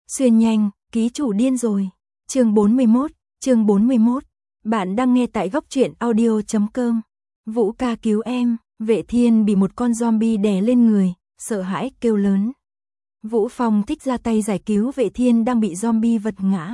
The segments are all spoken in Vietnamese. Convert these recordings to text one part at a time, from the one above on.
Xuyên nhanh, ký chủ điên rồi. Chương 41. Bạn đang nghe tại góc truyện audio.com. Vũ ca cứu em. Vệ Thiên bị một con zombie đè lên người, sợ hãi kêu lớn. Vũ Phong thích ra tay giải cứu Vệ Thiên đang bị zombie vật ngã.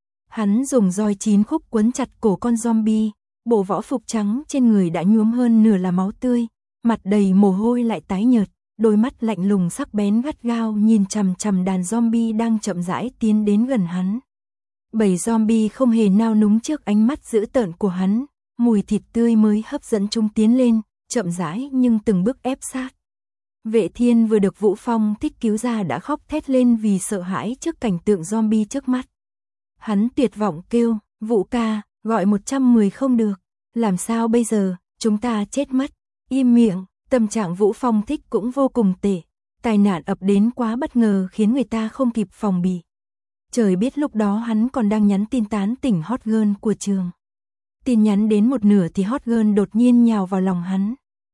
Hắn dùng roi 9 khúc quấn chặt cổ con zombie, bộ võ phục trắng trên người đã nhuốm hơn nửa là máu tươi, mặt đầy mồ hôi lại tái nhợt, đôi mắt lạnh lùng sắc bén gắt gao nhìn chằm chằm đàn zombie đang chậm rãi tiến đến gần hắn. Bầy zombie không hề nao núng trước ánh mắt dữ tợn của hắn, mùi thịt tươi mới hấp dẫn chúng tiến lên, chậm rãi nhưng từng bước ép sát. Vệ Thiên vừa được Vũ Phong thích cứu ra đã khóc thét lên vì sợ hãi trước cảnh tượng zombie trước mắt. Hắn tuyệt vọng kêu, Vũ ca, gọi 110 không được, làm sao bây giờ, chúng ta chết mất, im miệng. Tâm trạng Vũ Phong thích cũng vô cùng tệ, tai nạn ập đến quá bất ngờ khiến người ta không kịp phòng bị. Trời biết lúc đó hắn còn đang nhắn tin tán tỉnh hot girl của trường. Tin nhắn đến một nửa thì hot girl đột nhiên nhào vào lòng hắn.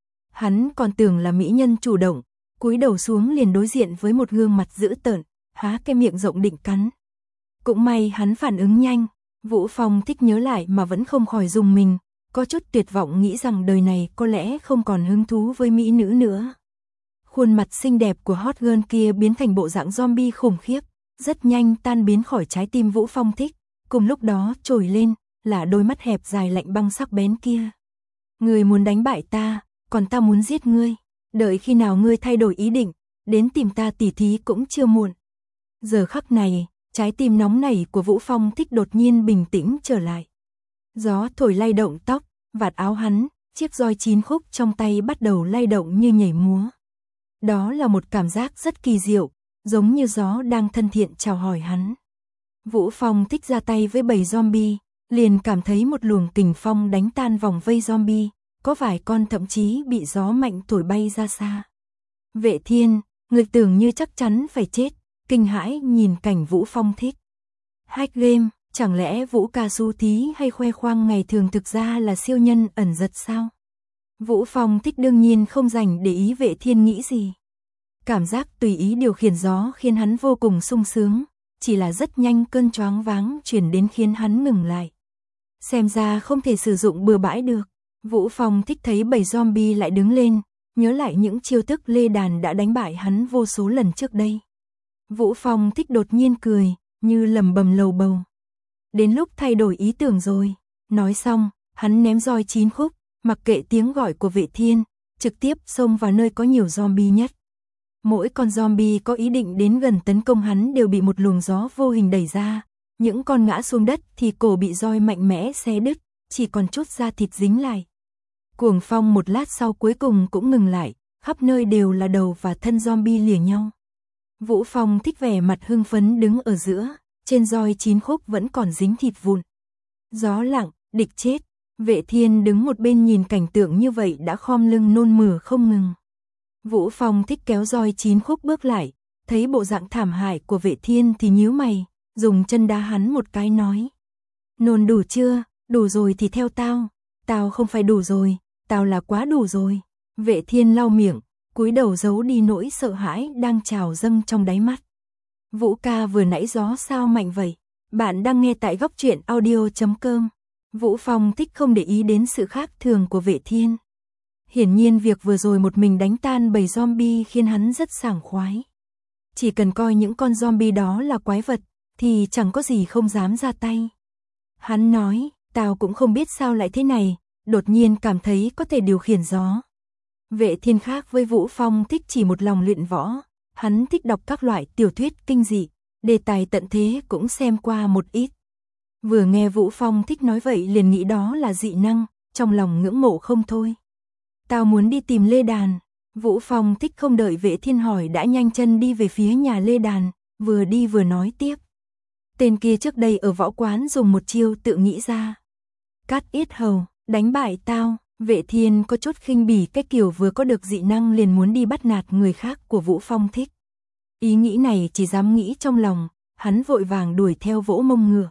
Hắn còn tưởng là mỹ nhân chủ động, cúi đầu xuống liền đối diện với một gương mặt dữ tợn, há cái miệng rộng định cắn. Cũng may hắn phản ứng nhanh, Vũ Phong thích nhớ lại mà vẫn không khỏi rùng mình. Có chút tuyệt vọng nghĩ rằng đời này có lẽ không còn hứng thú với mỹ nữ nữa. Khuôn mặt xinh đẹp của hot girl kia biến thành bộ dạng zombie khủng khiếp, rất nhanh tan biến khỏi trái tim Vũ Phong thích, cùng lúc đó trồi lên là đôi mắt hẹp dài lạnh băng sắc bén kia. Ngươi muốn đánh bại ta, còn ta muốn giết ngươi, đợi khi nào ngươi thay đổi ý định, đến tìm ta tỉ thí cũng chưa muộn. Giờ khắc này, trái tim nóng nảy của Vũ Phong thích đột nhiên bình tĩnh trở lại. Gió thổi lay động tóc, vạt áo hắn, chiếc roi 9 khúc trong tay bắt đầu lay động như nhảy múa. Đó là một cảm giác rất kỳ diệu, giống như gió đang thân thiện chào hỏi hắn. Vũ Phong thích ra tay với bầy zombie, liền cảm thấy một luồng kình phong đánh tan vòng vây zombie, có vài con thậm chí bị gió mạnh thổi bay ra xa. Vệ Thiên, người tưởng như chắc chắn phải chết, kinh hãi nhìn cảnh Vũ Phong thích. Hack game. Chẳng lẽ Vũ ca xú thí hay khoe khoang ngày thường thực ra là siêu nhân ẩn giật sao? Vũ Phong thích đương nhiên không dành để ý Vệ Thiên nghĩ gì. Cảm giác tùy ý điều khiển gió khiến hắn vô cùng sung sướng, chỉ là rất nhanh cơn choáng váng truyền đến khiến hắn ngừng lại. Xem ra không thể sử dụng bừa bãi được. Vũ Phong thích thấy bầy zombie lại đứng lên, nhớ lại những chiêu thức lê đàn đã đánh bại hắn vô số lần trước đây. Vũ Phong thích đột nhiên cười, như lẩm bẩm lầu bầu. Đến lúc thay đổi ý tưởng rồi. Nói xong, hắn ném roi 9 khúc, mặc kệ tiếng gọi của Vệ Thiên, trực tiếp xông vào nơi có nhiều zombie nhất. Mỗi con zombie có ý định đến gần tấn công hắn đều bị một luồng gió vô hình đẩy ra. Những con ngã xuống đất thì cổ bị roi mạnh mẽ xé đứt, chỉ còn chút da thịt dính lại. Cuồng phong một lát sau cuối cùng cũng ngừng lại, khắp nơi đều là đầu và thân zombie lìa nhau. Vũ Phong thích vẻ mặt hưng phấn đứng ở giữa. Trên roi 9 khúc vẫn còn dính thịt vụn. Gió lặng, địch chết. Vệ Thiên đứng một bên nhìn cảnh tượng như vậy đã khom lưng nôn mửa không ngừng. Vũ Phong thích kéo roi 9 khúc bước lại, thấy bộ dạng thảm hại của Vệ Thiên thì nhíu mày, dùng chân đá hắn một cái nói. Nôn đủ chưa, đủ rồi thì theo tao. Tao không phải đủ rồi, tao là quá đủ rồi. Vệ Thiên lau miệng, cúi đầu giấu đi nỗi sợ hãi đang trào dâng trong đáy mắt. Vũ ca vừa nãy gió sao mạnh vậy? Bạn đang nghe tại góc truyện audio.com. Vũ Phong thích không để ý đến sự khác thường của Vệ Thiên. Hiển nhiên việc vừa rồi một mình đánh tan bầy zombie khiến hắn rất sảng khoái. Chỉ cần coi những con zombie đó là quái vật, thì chẳng có gì không dám ra tay. Hắn nói, tao cũng không biết sao lại thế này, đột nhiên cảm thấy có thể điều khiển gió. Vệ Thiên khác với Vũ Phong thích chỉ một lòng luyện võ. Hắn thích đọc các loại tiểu thuyết kinh dị, đề tài tận thế cũng xem qua một ít. Vừa nghe Vũ Phong thích nói vậy liền nghĩ đó là dị năng, trong lòng ngưỡng mộ không thôi. Tao muốn đi tìm Lê Đàn. Vũ Phong thích không đợi Vệ Thiên hỏi đã nhanh chân đi về phía nhà Lê Đàn, vừa đi vừa nói tiếp. Tên kia trước đây ở võ quán dùng một chiêu tự nghĩ ra. Cắt yết hầu, đánh bại tao. Vệ Thiên có chút khinh bỉ cái kiểu vừa có được dị năng liền muốn đi bắt nạt người khác của Vũ Phong thích. Ý nghĩ này chỉ dám nghĩ trong lòng, hắn vội vàng đuổi theo vỗ mông ngựa.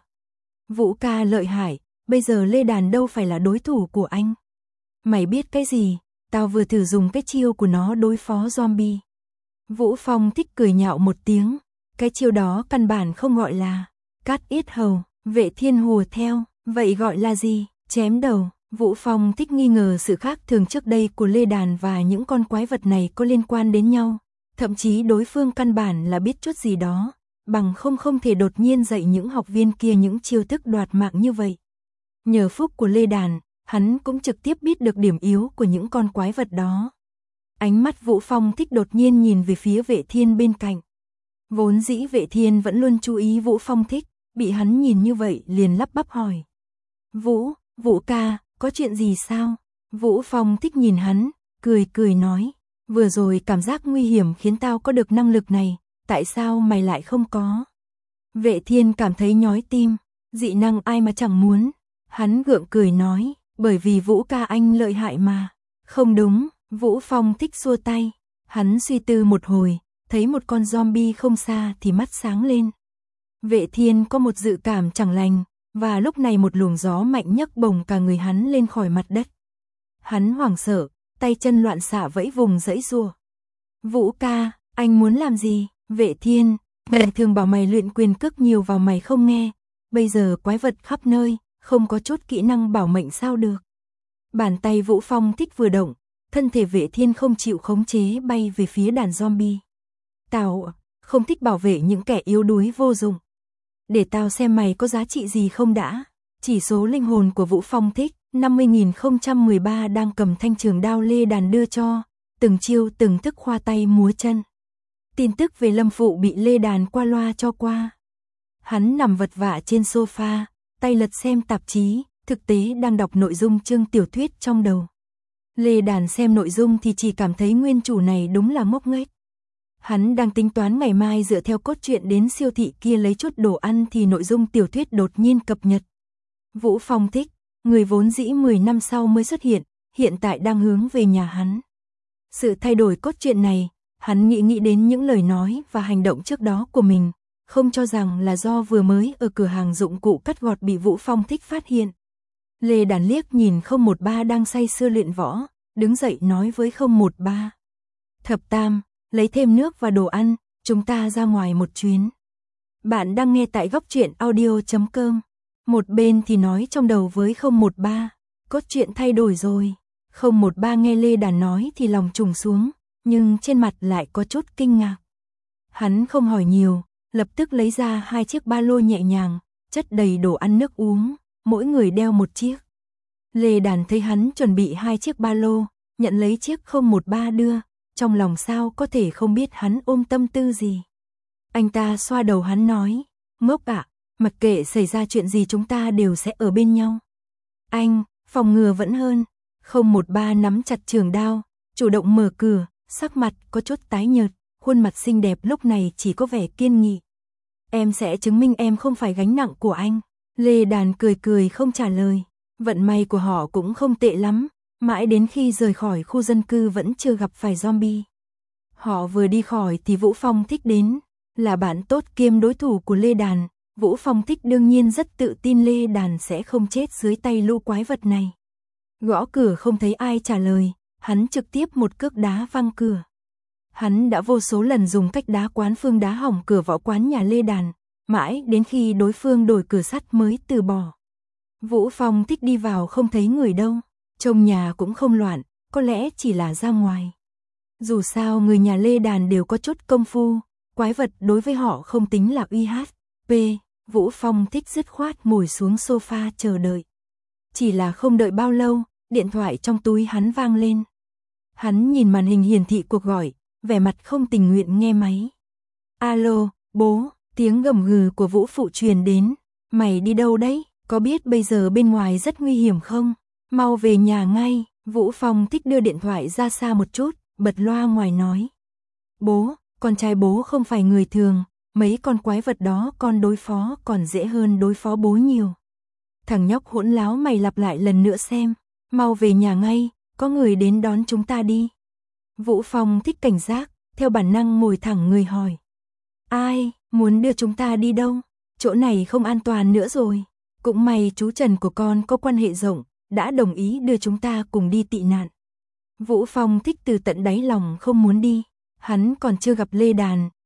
Vũ ca lợi hại, bây giờ Lê Đàn đâu phải là đối thủ của anh. Mày biết cái gì, tao vừa thử dùng cái chiêu của nó đối phó zombie. Vũ Phong thích cười nhạo một tiếng, Cái chiêu đó căn bản không gọi là cắt yết hầu, Vệ Thiên hùa theo, vậy gọi là gì? Chém đầu. Vũ Phong Thích nghi ngờ sự khác thường trước đây của Lê Đàn và những con quái vật này có liên quan đến nhau, thậm chí đối phương căn bản là biết chút gì đó, bằng không thể đột nhiên dạy những học viên kia những chiêu thức đoạt mạng như vậy. Nhờ phúc của Lê Đàn, hắn cũng trực tiếp biết được điểm yếu của những con quái vật đó. Ánh mắt Vũ Phong Thích đột nhiên nhìn về phía Vệ Thiên bên cạnh. Vốn dĩ Vệ Thiên vẫn luôn chú ý Vũ Phong Thích, bị hắn nhìn như vậy liền lắp bắp hỏi. Vũ ca, có chuyện gì sao? Vũ Phong Thích nhìn hắn, cười nói. Vừa rồi cảm giác nguy hiểm khiến tao có được năng lực này, tại sao mày lại không có? Vệ Thiên cảm thấy nhói tim, dị năng ai mà chẳng muốn. Hắn gượng cười nói, bởi vì Vũ ca anh lợi hại mà. Không đúng, Vũ Phong Thích xua tay. Hắn suy tư một hồi, thấy một con zombie không xa thì mắt sáng lên. Vệ Thiên có một dự cảm chẳng lành, và lúc này một luồng gió mạnh nhấc bổng cả người hắn lên khỏi mặt đất. Hắn hoảng sợ, tay chân loạn xạ vẫy vùng giãy giụa. Vũ ca, anh muốn làm gì? Vệ Thiên, bình thường bảo mày luyện quyền cước nhiều vào mày không nghe, bây giờ quái vật khắp nơi, không có chút kỹ năng bảo mệnh sao được. Bàn tay Vũ Phong Thích vừa động, thân thể Vệ Thiên không chịu khống chế bay về phía đàn zombie. Tao không thích bảo vệ những kẻ yếu đuối vô dụng. Để tao xem mày có giá trị gì không đã. Chỉ số linh hồn của Vũ Phong Thích 50.013 đang cầm thanh trường đao Lê Đàn đưa cho, từng chiêu từng thức khoa tay múa chân. Tin tức về Lâm Phụ bị Lê Đàn qua loa cho qua. Hắn nằm vật vã trên sofa, tay lật xem tạp chí, thực tế đang đọc nội dung chương tiểu thuyết trong đầu. Lê Đàn xem nội dung thì chỉ cảm thấy nguyên chủ này đúng là ngốc nghếch. Hắn đang tính toán ngày mai dựa theo cốt truyện đến siêu thị kia lấy chút đồ ăn thì nội dung tiểu thuyết đột nhiên cập nhật. Vũ Phong Thích, người vốn dĩ 10 năm sau mới xuất hiện tại đang hướng về nhà hắn. Sự thay đổi cốt truyện này, hắn nghĩ đến những lời nói và hành động trước đó của mình, không cho rằng là do vừa mới ở cửa hàng dụng cụ cắt gọt bị Vũ Phong Thích phát hiện. Lê Đàn liếc nhìn 013 đang say sưa luyện võ, đứng dậy nói với 013. Thập Tam, lấy thêm nước và đồ ăn, chúng ta ra ngoài một chuyến. Bạn đang nghe tại góc truyện audio.com. Một bên thì nói trong đầu với 013, cốt truyện thay đổi rồi. 013 nghe Lê Đàn nói thì lòng trùng xuống, nhưng trên mặt lại có chút kinh ngạc. Hắn không hỏi nhiều, lập tức lấy ra 2 chiếc ba lô nhẹ nhàng, chất đầy đồ ăn nước uống, mỗi người đeo một chiếc. Lê Đàn thấy hắn chuẩn bị 2 chiếc ba lô, nhận lấy chiếc 013 đưa, trong lòng sao có thể không biết hắn ôm tâm tư gì. Anh ta xoa đầu hắn nói, ngốc ạ, mặc kệ xảy ra chuyện gì chúng ta đều sẽ ở bên nhau. Anh, phòng ngừa vẫn hơn. 013 nắm chặt trường đao, chủ động mở cửa, sắc mặt có chút tái nhợt, khuôn mặt xinh đẹp lúc này chỉ có vẻ kiên nghị. Em sẽ chứng minh em không phải gánh nặng của anh. Lê Đàn cười không trả lời. Vận may của họ cũng không tệ lắm, mãi đến khi rời khỏi khu dân cư vẫn chưa gặp phải zombie. Họ vừa đi khỏi thì Vũ Phong Thích đến, là bạn tốt kiêm đối thủ của Lê Đàn. Vũ Phong Thích đương nhiên rất tự tin Lê Đàn sẽ không chết dưới tay lũ quái vật này. Gõ cửa không thấy ai trả lời, hắn trực tiếp một cước đá văng cửa. Hắn đã vô số lần dùng cách đá quán phương đá hỏng cửa võ quán nhà Lê Đàn, mãi đến khi đối phương đổi cửa sắt mới từ bỏ. Vũ Phong Thích đi vào không thấy người đâu, trong nhà cũng không loạn, có lẽ chỉ là ra ngoài. Dù sao người nhà Lê Đàn đều có chút công phu, quái vật đối với họ không tính là uy hiếp. Vũ Phong Thích dứt khoát ngồi xuống sofa chờ đợi. Chỉ là không đợi bao lâu, điện thoại trong túi hắn vang lên. Hắn nhìn màn hình hiển thị cuộc gọi, vẻ mặt không tình nguyện nghe máy. Alo, bố, tiếng gầm gừ của Vũ Phụ truyền đến. Mày đi đâu đấy, có biết bây giờ bên ngoài rất nguy hiểm không? Mau về nhà ngay. Vũ Phong Thích đưa điện thoại ra xa một chút, bật loa ngoài nói. Bố, con trai bố không phải người thường, mấy con quái vật đó con đối phó còn dễ hơn đối phó bố nhiều. Thằng nhóc hỗn láo mày lặp lại lần nữa xem, mau về nhà ngay, có người đến đón chúng ta đi. Vũ Phong Thích cảnh giác, theo bản năng ngồi thẳng người hỏi. Ai, muốn đưa chúng ta đi đâu? Chỗ này không an toàn nữa rồi. Cũng may chú Trần của con có quan hệ rộng, đã đồng ý đưa chúng ta cùng đi tị nạn. Vũ Phong Thích từ tận đáy lòng không muốn đi. Hắn còn chưa gặp Lê Đàn,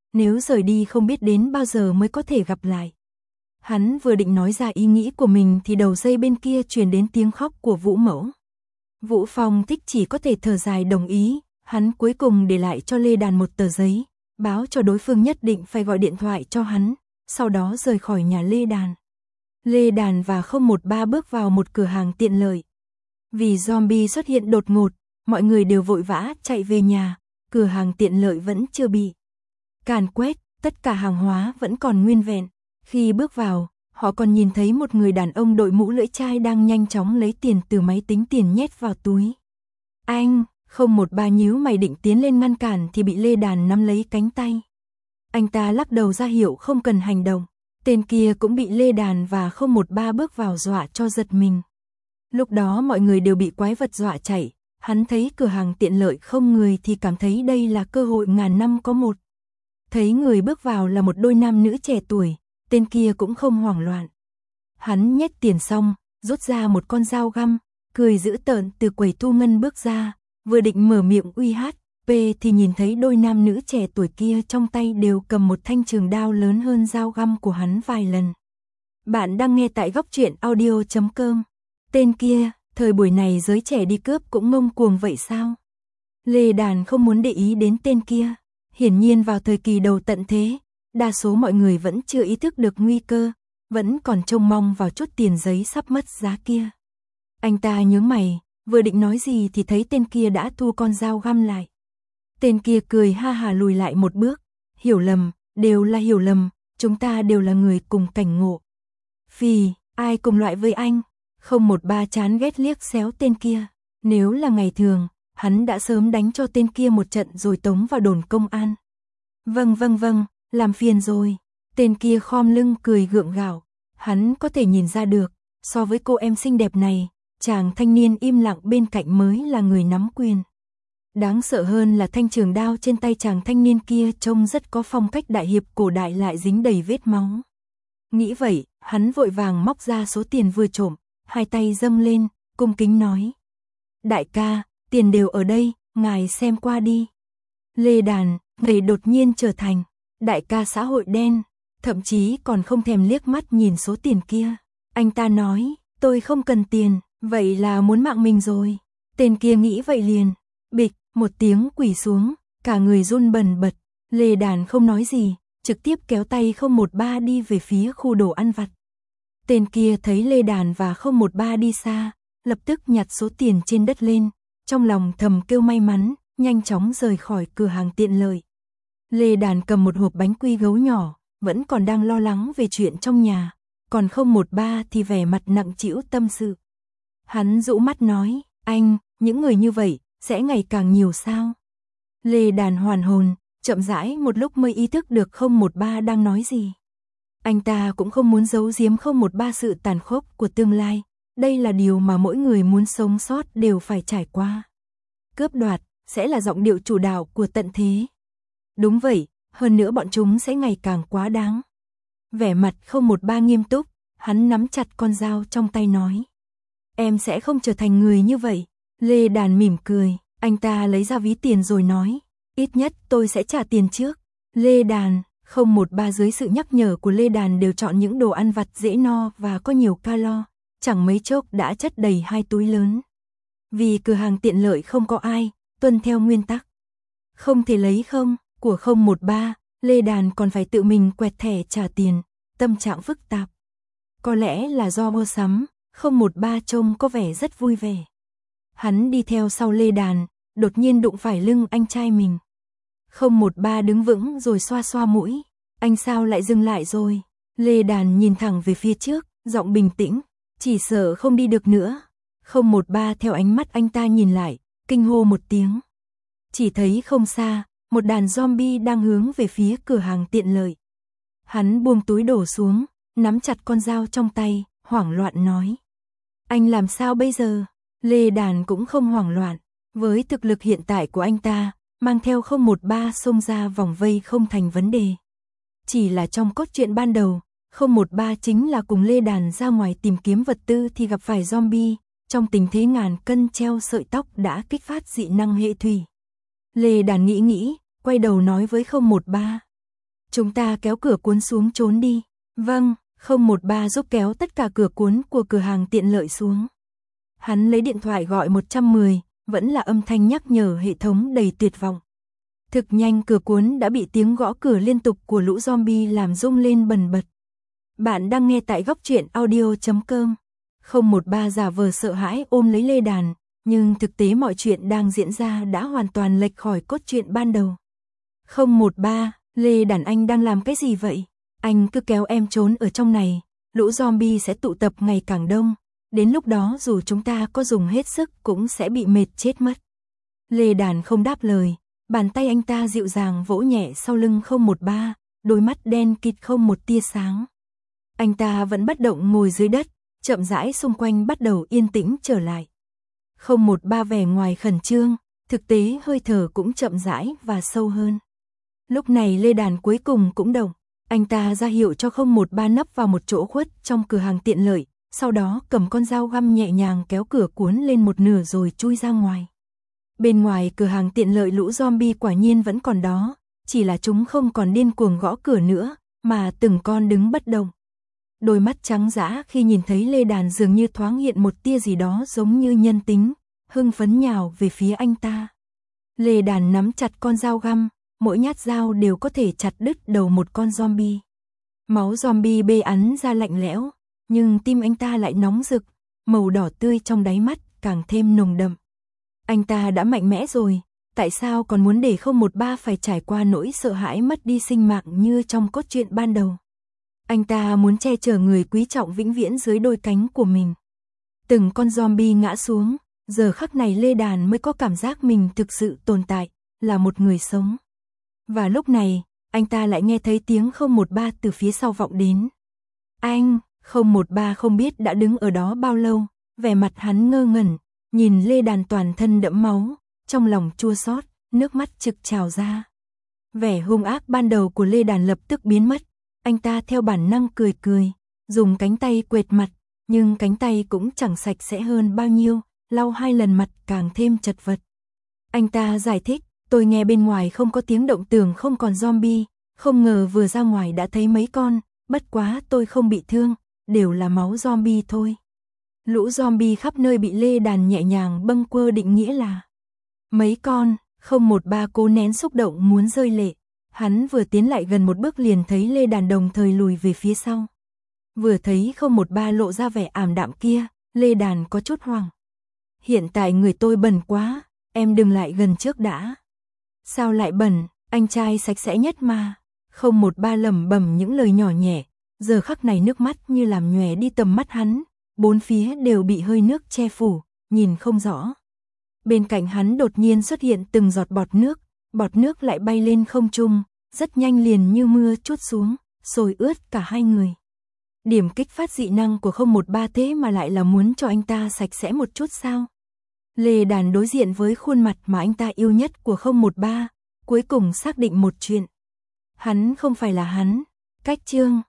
nếu rời đi không biết đến bao giờ mới có thể gặp lại. Hắn vừa định nói ra ý nghĩ của mình thì đầu dây bên kia truyền đến tiếng khóc của Vũ Mẫu. Vũ Phong Thích chỉ có thể thở dài đồng ý, hắn cuối cùng để lại cho Lê Đàn một tờ giấy, báo cho đối phương nhất định phải gọi điện thoại cho hắn, sau đó rời khỏi nhà Lê Đàn. Lê Đàn và 013 bước vào một cửa hàng tiện lợi. Vì zombie xuất hiện đột ngột, mọi người đều vội vã chạy về nhà, cửa hàng tiện lợi vẫn chưa bị càn quét, tất cả hàng hóa vẫn còn nguyên vẹn. Khi bước vào, họ còn nhìn thấy một người đàn ông đội mũ lưỡi chai đang nhanh chóng lấy tiền từ máy tính tiền nhét vào túi. Anh, 013 nhíu mày định tiến lên ngăn cản thì bị Lê Đàn nắm lấy cánh tay. Anh ta lắc đầu ra hiệu không cần hành động. Tên kia cũng bị Lê Đàn và 013 bước vào dọa cho giật mình. Lúc đó mọi người đều bị quái vật dọa chạy, hắn thấy cửa hàng tiện lợi không người thì cảm thấy đây là cơ hội ngàn năm có một. Thấy người bước vào là một đôi nam nữ trẻ tuổi, tên kia cũng không hoảng loạn. Hắn nhét tiền xong, rút ra một con dao găm, cười dữ tợn từ quầy thu ngân bước ra, vừa định mở miệng uy hát, thì nhìn thấy đôi nam nữ trẻ tuổi kia trong tay đều cầm một thanh trường đao lớn hơn dao găm của hắn vài lần. Bạn đang nghe tại góc truyện audio.com. Tên kia, thời buổi này giới trẻ đi cướp cũng ngông cuồng vậy sao? Lê Đàn không muốn để ý đến tên kia. Hiển nhiên vào thời kỳ đầu tận thế, đa số mọi người vẫn chưa ý thức được nguy cơ, vẫn còn trông mong vào chút tiền giấy sắp mất giá kia. Anh ta nhướng mày, vừa định nói gì thì thấy tên kia đã thu con dao găm lại. Tên kia cười ha hà lùi lại một bước, hiểu lầm, đều là hiểu lầm, chúng ta đều là người cùng cảnh ngộ. Phì, ai cùng loại với anh? 013 chán ghét liếc xéo tên kia, nếu là ngày thường, hắn đã sớm đánh cho tên kia một trận rồi tống vào đồn công an. Vâng, làm phiền rồi. Tên kia khom lưng cười gượng gạo, hắn có thể nhìn ra được, so với cô em xinh đẹp này, chàng thanh niên im lặng bên cạnh mới là người nắm quyền. Đáng sợ hơn là thanh trường đao trên tay chàng thanh niên kia trông rất có phong cách đại hiệp cổ đại lại dính đầy vết máu. Nghĩ vậy, hắn vội vàng móc ra số tiền vừa trộm, hai tay dâng lên, cung kính nói. Đại ca, tiền đều ở đây, ngài xem qua đi. Lê Đàn, người đột nhiên trở thành đại ca xã hội đen, thậm chí còn không thèm liếc mắt nhìn số tiền kia. Anh ta nói, tôi không cần tiền, vậy là muốn mạng mình rồi. Tên kia nghĩ vậy liền, bịch, một tiếng quỳ xuống, cả người run bần bật. Lê Đàn không nói gì, trực tiếp kéo tay 013 đi về phía khu đồ ăn vặt. Tên kia thấy Lê Đàn và 013 đi xa, lập tức nhặt số tiền trên đất lên, trong lòng thầm kêu may mắn, nhanh chóng rời khỏi cửa hàng tiện lợi. Lê Đàn cầm một hộp bánh quy gấu nhỏ, vẫn còn đang lo lắng về chuyện trong nhà, còn 013 thì vẻ mặt nặng trĩu tâm sự. Hắn rũ mắt nói, anh, những người như vậy, sẽ ngày càng nhiều sao? Lê Đàn hoàn hồn, chậm rãi một lúc mới ý thức được 013 đang nói gì. Anh ta cũng không muốn giấu giếm 013 sự tàn khốc của tương lai, đây là điều mà mỗi người muốn sống sót đều phải trải qua. Cướp đoạt, sẽ là giọng điệu chủ đạo của tận thế. Đúng vậy, hơn nữa bọn chúng sẽ ngày càng quá đáng. Vẻ mặt 013 nghiêm túc, hắn nắm chặt con dao trong tay nói. Em sẽ không trở thành người như vậy. Lê Đàn mỉm cười, anh ta lấy ra ví tiền rồi nói. Ít nhất tôi sẽ trả tiền trước. Lê Đàn, 013 dưới sự nhắc nhở của Lê Đàn đều chọn những đồ ăn vặt dễ no và có nhiều calo. Chẳng mấy chốc đã chất đầy 2 túi lớn. Vì cửa hàng tiện lợi không có ai, tuân theo nguyên tắc. Không thể lấy không, của 013, Lê Đàn còn phải tự mình quẹt thẻ trả tiền, tâm trạng phức tạp. Có lẽ là do mua sắm, 013 trông có vẻ rất vui vẻ. Hắn đi theo sau Lê Đàn, đột nhiên đụng phải lưng anh trai mình. 013 đứng vững rồi xoa xoa mũi. Anh sao lại dừng lại rồi? Lê Đàn nhìn thẳng về phía trước, giọng bình tĩnh. Chỉ sợ không đi được nữa. 013 theo ánh mắt anh ta nhìn lại, kinh hô một tiếng. Chỉ thấy không xa, một đàn zombie đang hướng về phía cửa hàng tiện lợi. Hắn buông túi đổ xuống, nắm chặt con dao trong tay, hoảng loạn nói. Anh làm sao bây giờ? Lê Đàn cũng không hoảng loạn. Với thực lực hiện tại của anh ta, mang theo 013 xông ra vòng vây không thành vấn đề. Chỉ là trong cốt truyện ban đầu, 013 chính là cùng Lê Đàn ra ngoài tìm kiếm vật tư thì gặp phải zombie, trong tình thế ngàn cân treo sợi tóc đã kích phát dị năng hệ thủy. Lê Đàn nghĩ, quay đầu nói với 013. Chúng ta kéo cửa cuốn xuống trốn đi. Vâng, 013 giúp kéo tất cả cửa cuốn của cửa hàng tiện lợi xuống. Hắn lấy điện thoại gọi 110, vẫn là âm thanh nhắc nhở hệ thống đầy tuyệt vọng. Thực nhanh cửa cuốn đã bị tiếng gõ cửa liên tục của lũ zombie làm rung lên bần bật. Bạn đang nghe tại góc truyện audio.com. 013 giả vờ sợ hãi ôm lấy Lê Đàn, nhưng thực tế mọi chuyện đang diễn ra đã hoàn toàn lệch khỏi cốt truyện ban đầu. 013, Lê Đàn anh đang làm cái gì vậy? Anh cứ kéo em trốn ở trong này, lũ zombie sẽ tụ tập ngày càng đông, đến lúc đó dù chúng ta có dùng hết sức cũng sẽ bị mệt chết mất. Lê Đàn không đáp lời, bàn tay anh ta dịu dàng vỗ nhẹ sau lưng 013, đôi mắt đen kịt không một tia sáng. Anh ta vẫn bất động ngồi dưới đất, chậm rãi xung quanh bắt đầu yên tĩnh trở lại. 013 vẻ ngoài khẩn trương, thực tế hơi thở cũng chậm rãi và sâu hơn. Lúc này Lê Đàn cuối cùng cũng động, anh ta ra hiệu cho 013 nấp vào một chỗ khuất trong cửa hàng tiện lợi, sau đó cầm con dao găm nhẹ nhàng kéo cửa cuốn lên một nửa rồi chui ra ngoài. Bên ngoài cửa hàng tiện lợi lũ zombie quả nhiên vẫn còn đó, chỉ là chúng không còn điên cuồng gõ cửa nữa, mà từng con đứng bất động. Đôi mắt trắng dã khi nhìn thấy Lê Đàn dường như thoáng hiện một tia gì đó giống như nhân tính, hưng phấn nhào về phía anh ta. Lê Đàn nắm chặt con dao găm, mỗi nhát dao đều có thể chặt đứt đầu một con zombie. Máu zombie bê ắn ra lạnh lẽo, nhưng tim anh ta lại nóng rực, màu đỏ tươi trong đáy mắt càng thêm nồng đậm. Anh ta đã mạnh mẽ rồi, tại sao còn muốn để 013 phải trải qua nỗi sợ hãi mất đi sinh mạng như trong cốt truyện ban đầu? Anh ta muốn che chở người quý trọng vĩnh viễn dưới đôi cánh của mình. Từng con zombie ngã xuống, giờ khắc này Lê Đàn mới có cảm giác mình thực sự tồn tại, là một người sống. Và lúc này, anh ta lại nghe thấy tiếng 013 từ phía sau vọng đến. Anh, 013 không biết đã đứng ở đó bao lâu, vẻ mặt hắn ngơ ngẩn, nhìn Lê Đàn toàn thân đẫm máu, trong lòng chua xót, nước mắt trực trào ra. Vẻ hung ác ban đầu của Lê Đàn lập tức biến mất, anh ta theo bản năng cười cười, dùng cánh tay quệt mặt, nhưng cánh tay cũng chẳng sạch sẽ hơn bao nhiêu, lau 2 lần mặt càng thêm chật vật. Anh ta giải thích, tôi nghe bên ngoài không có tiếng động tưởng không còn zombie, không ngờ vừa ra ngoài đã thấy mấy con, bất quá tôi không bị thương, đều là máu zombie thôi. Lũ zombie khắp nơi bị Lê Đàn nhẹ nhàng bâng quơ định nghĩa là mấy con. 013 cố nén xúc động muốn rơi lệ, hắn vừa tiến lại gần một bước liền thấy Lê Đàn đồng thời lùi về phía sau. Vừa thấy 013 lộ ra vẻ ảm đạm kia, Lê Đàn có chút hoảng. Hiện tại người tôi bẩn quá, em đừng lại gần trước đã. Sao lại bẩn, anh trai sạch sẽ nhất mà. 013 lẩm bẩm những lời nhỏ nhẹ, giờ khắc này nước mắt như làm nhòe đi tầm mắt hắn, bốn phía đều bị hơi nước che phủ, nhìn không rõ. Bên cạnh hắn đột nhiên xuất hiện từng giọt bọt nước lại bay lên không trung, rất nhanh liền như mưa trút xuống, xối ướt cả hai người. Điểm kích phát dị năng của 013 thế mà lại là muốn cho anh ta sạch sẽ một chút sao? Lê Đàn đối diện với khuôn mặt mà anh ta yêu nhất của 013, cuối cùng xác định một chuyện. Hắn không phải là hắn. Cách chương